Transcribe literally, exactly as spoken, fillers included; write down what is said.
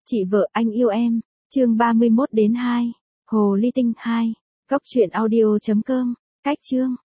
Chị vợ anh yêu em, chương ba mươi mốt đến hai. Hồ ly tinh hai. Cốc truyện audio chấm com. Cách chương.